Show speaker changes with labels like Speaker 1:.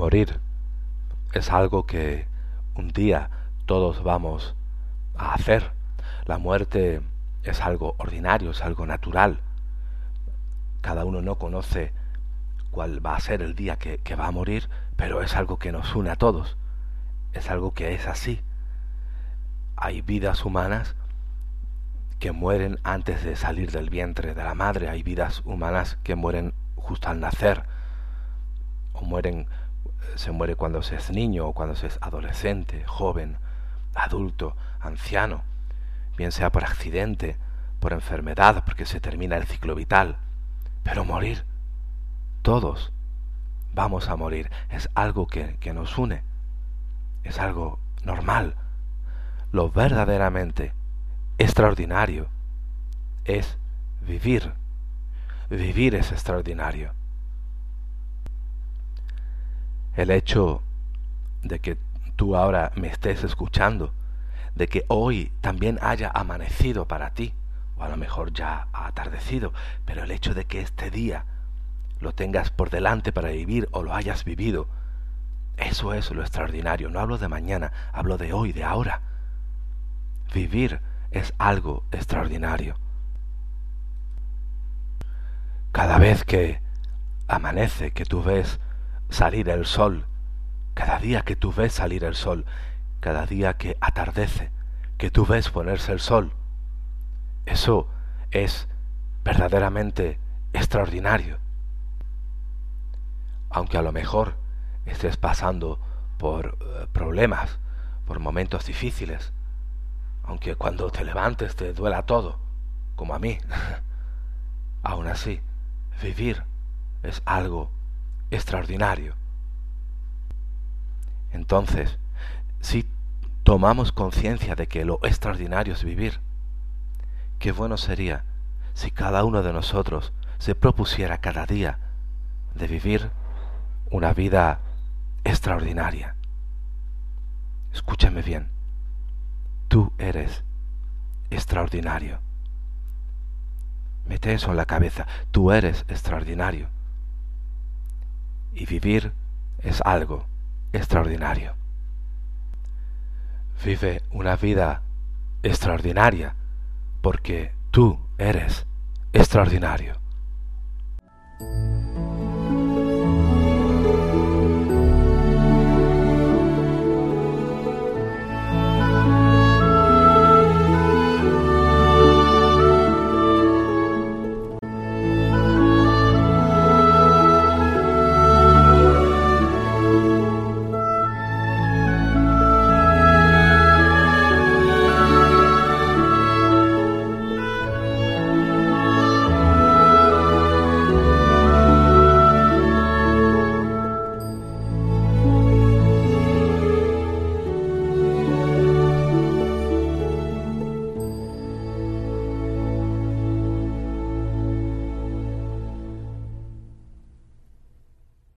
Speaker 1: Morir es algo que un día todos vamos a hacer. La muerte es algo ordinario, es algo natural. Cada uno no conoce cuál va a ser el día que va a morir, pero es algo que nos une a todos. Es algo que es así. Hay vidas humanas que mueren antes de salir del vientre de la madre. Hay vidas humanas que mueren justo al nacer. O se muere cuando se es niño o cuando se es adolescente, joven, adulto, anciano. Bien sea por accidente, por enfermedad, porque se termina el ciclo vital. Pero morir, todos vamos a morir. Es algo que nos une. Es algo normal. Lo verdaderamente extraordinario es vivir. Vivir es extraordinario. El hecho de que tú ahora me estés escuchando, de que hoy también haya amanecido para ti, o a lo mejor ya ha atardecido, pero el hecho de que este día lo tengas por delante para vivir o lo hayas vivido, eso es lo extraordinario. No hablo de mañana, hablo de hoy, de ahora. Vivir es algo extraordinario. Cada vez que amanece, que tú ves salir el sol, cada día que tú ves salir el sol, cada día que atardece, que tú ves ponerse el sol, eso es verdaderamente extraordinario. Aunque a lo mejor estés pasando por problemas, por momentos difíciles, aunque cuando te levantes te duela todo, como a mí, aún así, vivir es algo extraordinario. Entonces, si tomamos conciencia de que lo extraordinario es vivir, qué bueno sería si cada uno de nosotros se propusiera cada día de vivir una vida extraordinaria. Escúchame bien, tú eres extraordinario. Mete eso en la cabeza, tú eres extraordinario. Y vivir es algo extraordinario. Vive una vida extraordinaria porque tú eres extraordinario.